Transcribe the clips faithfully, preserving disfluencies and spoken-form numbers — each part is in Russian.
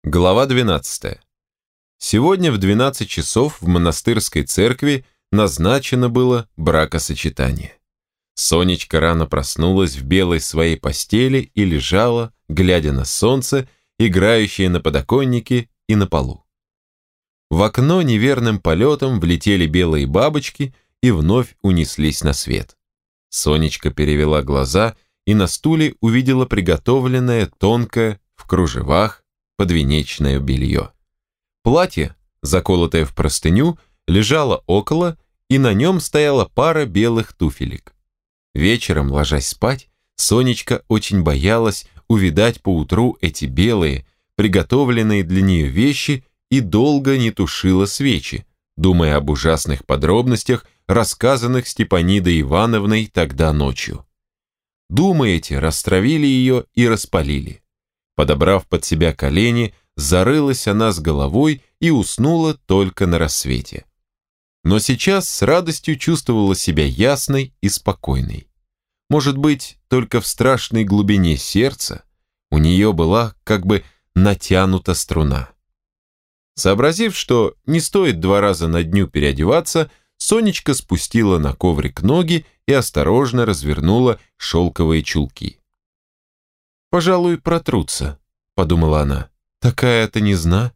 Глава двенадцатая. Сегодня в двенадцать часов в монастырской церкви назначено было бракосочетание. Сонечка рано проснулась в белой своей постели и лежала, глядя на солнце, играющее на подоконнике и на полу. В окно неверным полетом влетели белые бабочки и вновь унеслись на свет. Сонечка перевела глаза и на стуле увидела приготовленное тонкое в кружевах подвенечное белье. Платье, заколотое в простыню, лежало около, и на нем стояла пара белых туфелек. Вечером, ложась спать, Сонечка очень боялась увидать поутру эти белые, приготовленные для нее вещи, и долго не тушила свечи, думая об ужасных подробностях, рассказанных Степанидой Ивановной тогда ночью. Думы эти растравили ее и распалили. Подобрав под себя колени, зарылась она с головой и уснула только на рассвете. Но сейчас с радостью чувствовала себя ясной и спокойной. Может быть, только в страшной глубине сердца у нее была как бы натянута струна. Сообразив, что не стоит два раза на дню переодеваться, Сонечка спустила на коврик ноги и осторожно развернула шелковые чулки. «Пожалуй, протрутся», — подумала она. «Такая-то незна».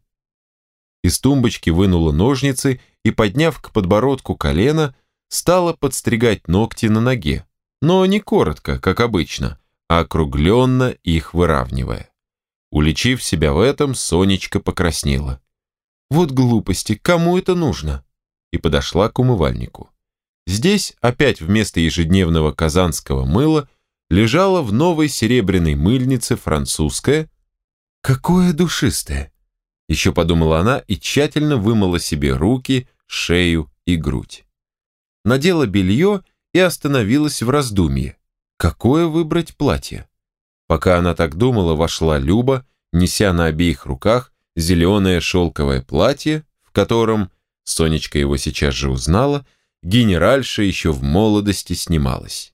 Из тумбочки вынула ножницы и, подняв к подбородку колено, стала подстригать ногти на ноге, но не коротко, как обычно, а округленно их выравнивая. Уличив себя в этом, Сонечка покраснела. «Вот глупости, кому это нужно?» И подошла к умывальнику. Здесь опять вместо ежедневного казанского мыла лежала в новой серебряной мыльнице французская. «Какое душистое!» Еще подумала она и тщательно вымыла себе руки, шею и грудь. Надела белье и остановилась в раздумье. Какое выбрать платье? Пока она так думала, вошла Люба, неся на обеих руках зеленое шелковое платье, в котором, Сонечка его сейчас же узнала, генеральша еще в молодости снималась.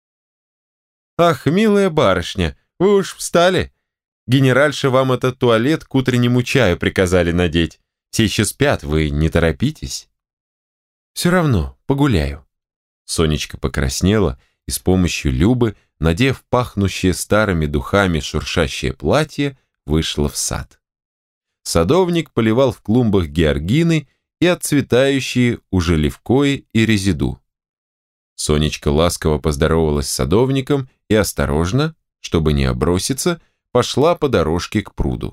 «Ах, милая барышня, вы уж встали? Генеральша вам этот туалет к утреннему чаю приказали надеть. Все еще спят, вы не торопитесь?» «Все равно, погуляю». Сонечка покраснела и с помощью Любы, надев пахнущее старыми духами шуршащее платье, вышла в сад. Садовник поливал в клумбах георгины и отцветающие уже левкои и резиду. Сонечка ласково поздоровалась с садовником и осторожно, чтобы не оброситься, пошла по дорожке к пруду.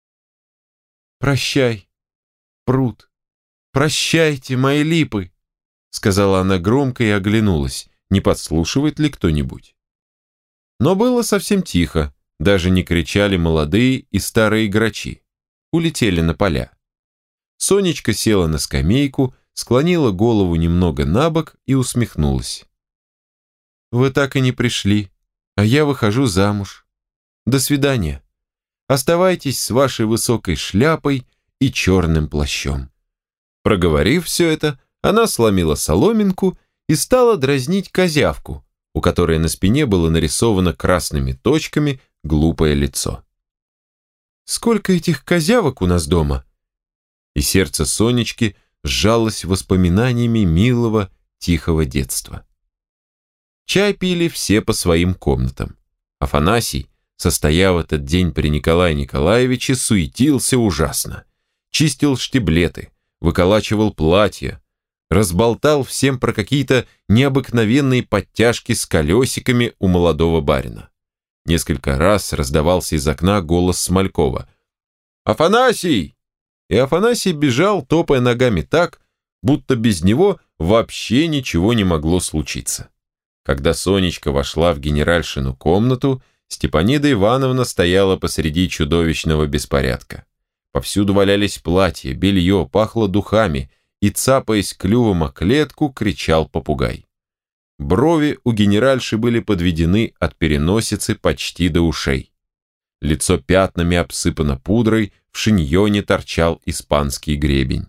«Прощай, пруд, прощайте, мои липы», сказала она громко и оглянулась, не подслушивает ли кто-нибудь. Но было совсем тихо, даже не кричали молодые и старые грачи, улетели на поля. Сонечка села на скамейку, склонила голову немного набок и усмехнулась. «Вы так и не пришли, а я выхожу замуж. До свидания. Оставайтесь с вашей высокой шляпой и черным плащом». Проговорив все это, она сломила соломинку и стала дразнить козявку, у которой на спине было нарисовано красными точками глупое лицо. «Сколько этих козявок у нас дома?» И сердце Сонечки сжалось воспоминаниями милого, тихого детства. Чай пили все по своим комнатам. Афанасий, состояв этот день при Николае Николаевиче, суетился ужасно. Чистил штиблеты, выколачивал платья, разболтал всем про какие-то необыкновенные подтяжки с колесиками у молодого барина. Несколько раз раздавался из окна голос Смолькова. «Афанасий!» И Афанасий бежал, топая ногами так, будто без него вообще ничего не могло случиться. Когда Сонечка вошла в генеральшину комнату, Степанида Ивановна стояла посреди чудовищного беспорядка. Повсюду валялись платья, белье, пахло духами, и, цапаясь клювом о клетку, кричал попугай. Брови у генеральши были подведены от переносицы почти до ушей. Лицо пятнами обсыпано пудрой, в шиньоне торчал испанский гребень.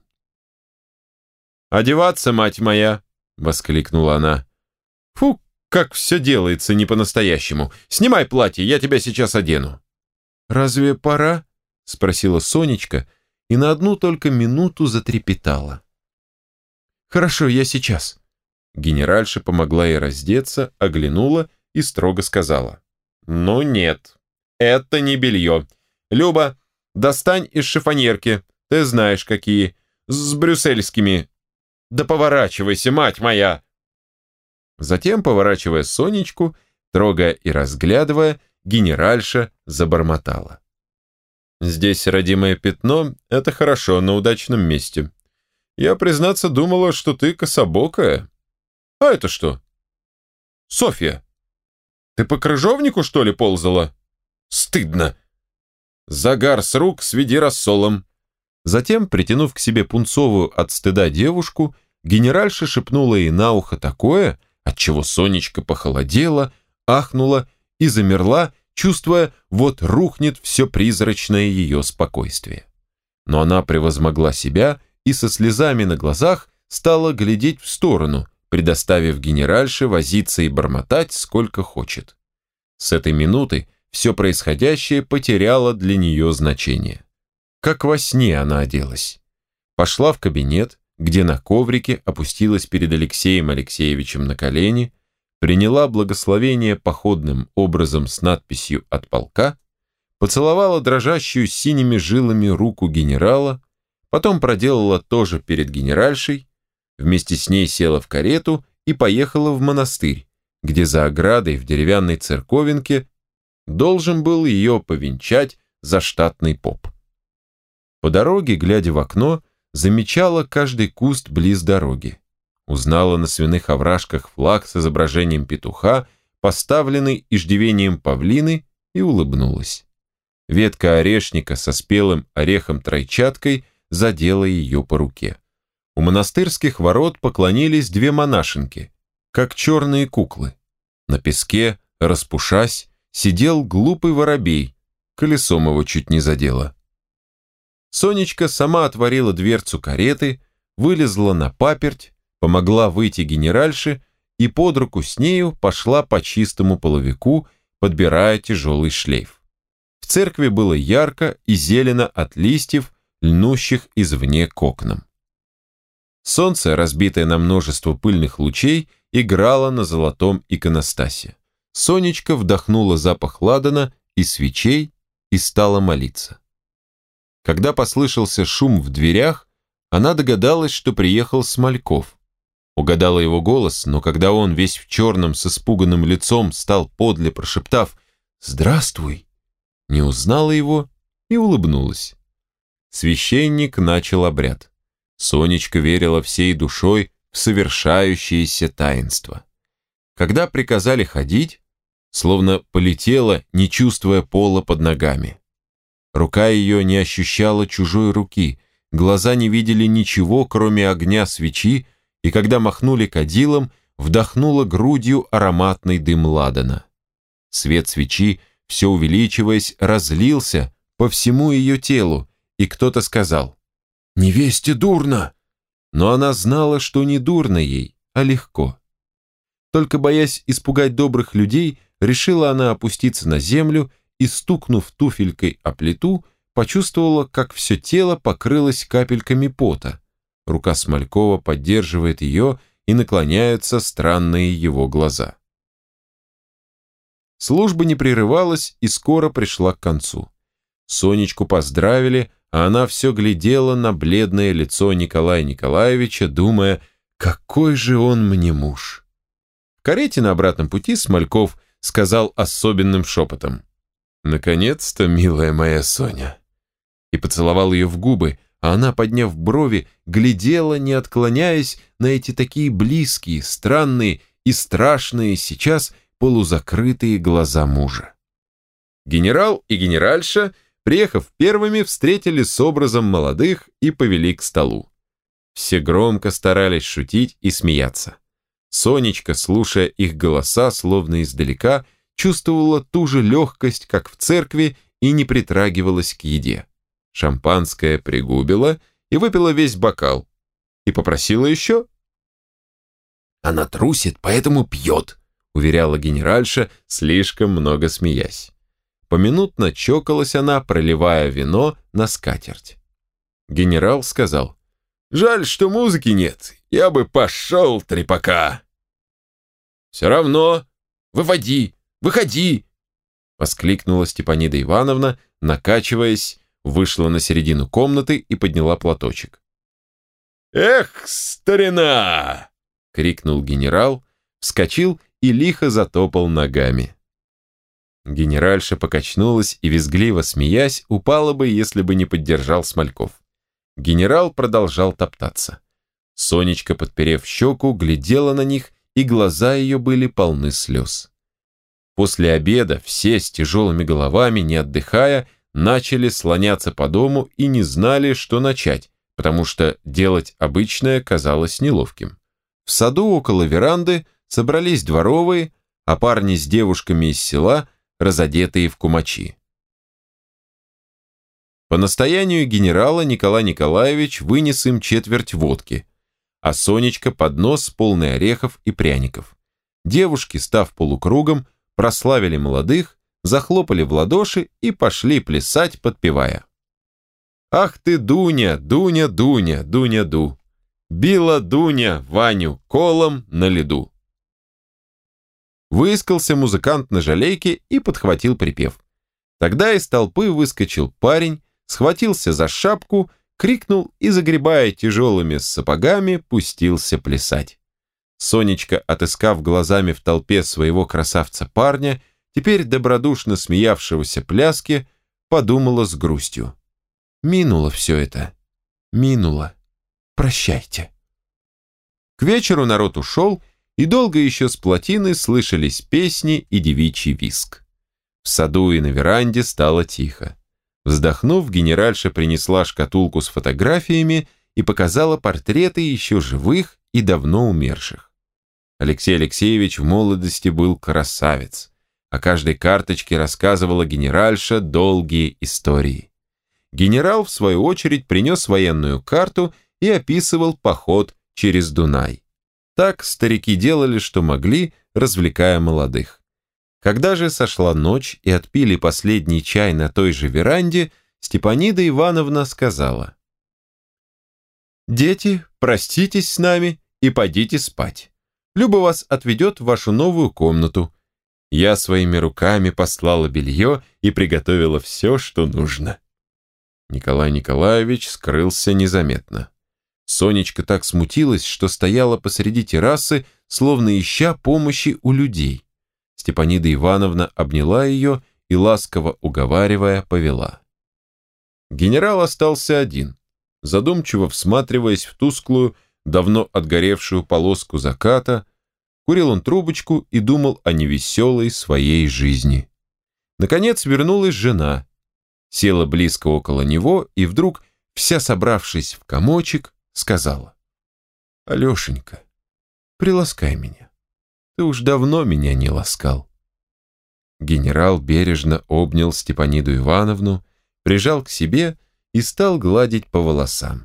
«Одеваться, мать моя!» — воскликнула она. «Фу, как все делается не по-настоящему! Снимай платье, я тебя сейчас одену!» «Разве пора?» — спросила Сонечка и на одну только минуту затрепетала. «Хорошо, я сейчас». Генеральша помогла ей раздеться, оглянула и строго сказала. «Ну нет, это не белье. Люба, достань из шифоньерки, ты знаешь какие, с брюссельскими. Да поворачивайся, мать моя!» Затем, поворачивая Сонечку, трогая и разглядывая, генеральша забормотала. «Здесь родимое пятно — это хорошо, на удачном месте. Я, признаться, думала, что ты кособокая. А это что? Софья, ты по крыжовнику, что ли, ползала? Стыдно! Загар с рук сведи рассолом». Затем, притянув к себе пунцовую от стыда девушку, генеральша шепнула ей на ухо такое, отчего Сонечка похолодела, ахнула и замерла, чувствуя, вот рухнет все призрачное ее спокойствие. Но она превозмогла себя и со слезами на глазах стала глядеть в сторону, предоставив генеральше возиться и бормотать сколько хочет. С этой минуты все происходящее потеряло для нее значение. Как во сне она оделась. Пошла в кабинет, где на коврике опустилась перед Алексеем Алексеевичем на колени, приняла благословение походным образом с надписью «От полка», поцеловала дрожащую синими жилами руку генерала, потом проделала то же перед генеральшей, вместе с ней села в карету и поехала в монастырь, где за оградой в деревянной церковинке должен был ее повенчать заштатный поп. По дороге, глядя в окно, замечала каждый куст близ дороги. Узнала на свиных овражках флаг с изображением петуха, поставленный иждивением павлины, и улыбнулась. Ветка орешника со спелым орехом-тройчаткой задела ее по руке. У монастырских ворот поклонились две монашенки, как черные куклы. На песке, распушась, сидел глупый воробей, колесом его чуть не задело. Сонечка сама отворила дверцу кареты, вылезла на паперть, помогла выйти генеральше и под руку с нею пошла по чистому половику, подбирая тяжелый шлейф. В церкви было ярко и зелено от листьев, льнущих извне к окнам. Солнце, разбитое на множество пыльных лучей, играло на золотом иконостасе. Сонечка вдохнула запах ладана и свечей и стала молиться. Когда послышался шум в дверях, она догадалась, что приехал Смольков. Угадала его голос, но когда он весь в черном с испуганным лицом стал подле, прошептав «Здравствуй!», не узнала его и улыбнулась. Священник начал обряд. Сонечка верила всей душой в совершающееся таинство. Когда приказали ходить, словно полетела, не чувствуя пола под ногами. Рука ее не ощущала чужой руки, глаза не видели ничего, кроме огня свечи, и когда махнули кадилом, вдохнула грудью ароматный дым ладана. Свет свечи, все увеличиваясь, разлился по всему ее телу, и кто-то сказал «Невесте дурно!», но она знала, что не дурно ей, а легко. Только боясь испугать добрых людей, решила она опуститься на землю и, стукнув туфелькой о плиту, почувствовала, как все тело покрылось капельками пота. Рука Смолькова поддерживает ее, и наклоняются странные его глаза. Служба не прерывалась и скоро пришла к концу. Сонечку поздравили, а она все глядела на бледное лицо Николая Николаевича, думая, какой же он мне муж. В карете на обратном пути Смольков сказал особенным шепотом: «Наконец-то, милая моя Соня!» и поцеловал ее в губы, а она, подняв брови, глядела, не отклоняясь, на эти такие близкие, странные и страшные сейчас полузакрытые глаза мужа. Генерал и генеральша, приехав первыми, встретили с образом молодых и повели к столу. Все громко старались шутить и смеяться. Сонечка, слушая их голоса, словно издалека, чувствовала ту же легкость, как в церкви, и не притрагивалась к еде. Шампанское пригубила и выпила весь бокал. И попросила еще. «Она трусит, поэтому пьет», — уверяла генеральша, слишком много смеясь. Поминутно чокалась она, проливая вино на скатерть. Генерал сказал: «Жаль, что музыки нет. Я бы пошел, трепака». «Все равно. Выводи, выходи!» Воскликнула Степанида Ивановна, накачиваясь, вышла на середину комнаты и подняла платочек. «Эх, старина!» — крикнул генерал, вскочил и лихо затопал ногами. Генеральша покачнулась и, визгливо смеясь, упала бы, если бы не поддержал Смольков. Генерал продолжал топтаться. Сонечка, подперев щеку, глядела на них, и глаза ее были полны слез. После обеда все с тяжелыми головами, не отдыхая, начали слоняться по дому и не знали, что начать, потому что делать обычное казалось неловким. В саду около веранды собрались дворовые, а парни с девушками из села, разодетые в кумачи. По настоянию генерала Николай Николаевич вынес им четверть водки, а Сонечка поднос полный орехов и пряников. Девушки, став полукругом, прославили молодых, захлопали в ладоши и пошли плясать, подпевая. «Ах ты, Дуня, Дуня, Дуня, Дуня-ду! Била Дуня Ваню колом на леду!» Выискался музыкант на жалейке и подхватил припев. Тогда из толпы выскочил парень, схватился за шапку, крикнул и, загребая тяжелыми сапогами, пустился плясать. Сонечка, отыскав глазами в толпе своего красавца-парня, теперь добродушно смеявшегося пляски, подумала с грустью. «Минуло все это. Минуло. Прощайте». К вечеру народ ушел, и долго еще с плотины слышались песни и девичий визг. В саду и на веранде стало тихо. Вздохнув, генеральша принесла шкатулку с фотографиями и показала портреты еще живых и давно умерших. Алексей Алексеевич в молодости был красавец. О каждой карточке рассказывала генеральша долгие истории. Генерал, в свою очередь, принес военную карту и описывал поход через Дунай. Так старики делали, что могли, развлекая молодых. Когда же сошла ночь и отпили последний чай на той же веранде, Степанида Ивановна сказала: «Дети, проститесь с нами и подите спать. Люба вас отведет в вашу новую комнату. Я своими руками послала белье и приготовила все, что нужно». Николай Николаевич скрылся незаметно. Сонечка так смутилась, что стояла посреди террасы, словно ища помощи у людей. Степанида Ивановна обняла ее и, ласково уговаривая, повела. Генерал остался один, задумчиво всматриваясь в тусклую, давно отгоревшую полоску заката. Курил он трубочку и думал о невеселой своей жизни. Наконец вернулась жена, села близко около него и вдруг, вся собравшись в комочек, сказала: «Алешенька, приласкай меня. Ты уж давно меня не ласкал». Генерал бережно обнял Степаниду Ивановну, прижал к себе и стал гладить по волосам.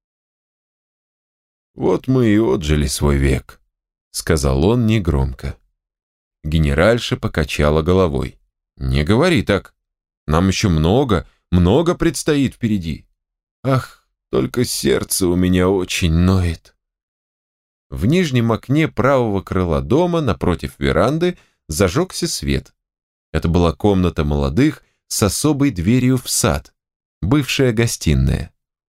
«Вот мы и отжили свой век», — сказал он негромко. Генеральша покачала головой. «Не говори так. Нам еще много, много предстоит впереди. Ах, только сердце у меня очень ноет». В нижнем окне правого крыла дома, напротив веранды, зажегся свет. Это была комната молодых с особой дверью в сад, бывшая гостиная.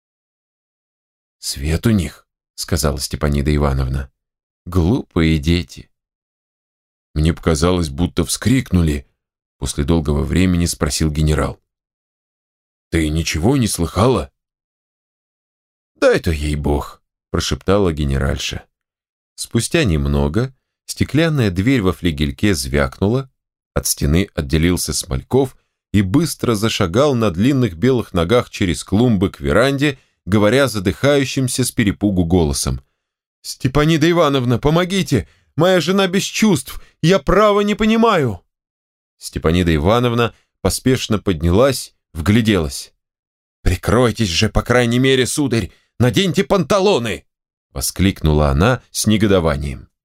«Свет у них», — сказала Степанида Ивановна. «Глупые дети». «Мне показалось, будто вскрикнули», — после долгого времени спросил генерал. «Ты ничего не слыхала?» «Да это ей-бог», — прошептала генеральша. Спустя немного стеклянная дверь во флигельке звякнула, от стены отделился Смольков и быстро зашагал на длинных белых ногах через клумбы к веранде, говоря задыхающимся с перепугу голосом: «Степанида Ивановна, помогите! Моя жена без чувств! Я право не понимаю!» Степанида Ивановна поспешно поднялась, вгляделась. «Прикройтесь же, по крайней мере, сударь! Наденьте панталоны!» — воскликнула она с негодованием.